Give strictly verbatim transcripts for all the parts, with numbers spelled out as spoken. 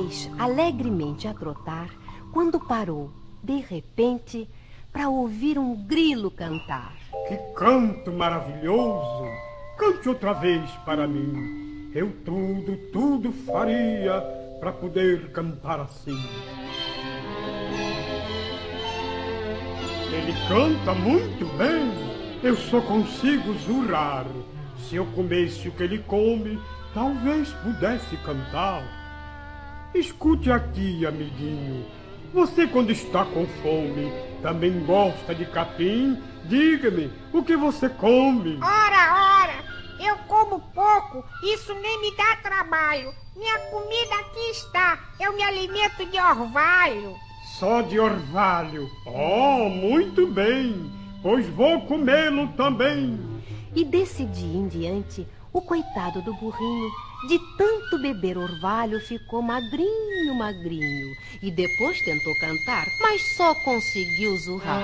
dois alegremente a trotar, quando parou, de repente, para ouvir um grilo cantar. Que canto maravilhoso! Cante outra vez para mim. Eu tudo, tudo faria para poder cantar assim. Ele canta muito bem, eu só consigo zurrar. Se eu comesse o que ele come, talvez pudesse cantar. Escute aqui, amiguinho, você quando está com fome, também gosta de capim? Diga-me, o que você come? Ora, ora, eu como pouco, isso nem me dá trabalho. Minha comida aqui está, eu me alimento de orvalho. Só de orvalho? Oh, muito bem, pois vou comê-lo também. E desse dia em diante, o coitado do burrinho, de tanto beber orvalho, ficou magrinho, magrinho. E depois tentou cantar, mas só conseguiu zurrar.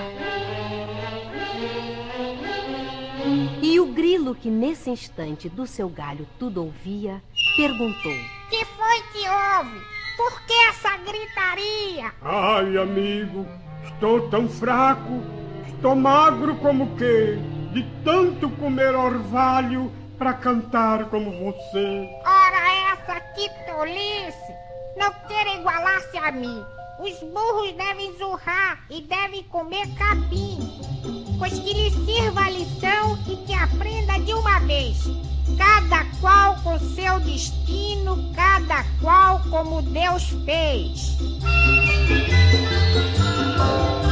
E o grilo, que nesse instante do seu galho tudo ouvia, perguntou: Que foi que houve? Por que essa gritaria? Ai, amigo, estou tão fraco, estou magro como que, de tanto comer orvalho para cantar como você. Ora essa, que tolice! Não queira igualar-se a mim. Os burros devem zurrar e devem comer capim, pois que lhe sirva a lição e que aprenda de uma vez. Cada qual com seu destino, cada qual como Deus fez.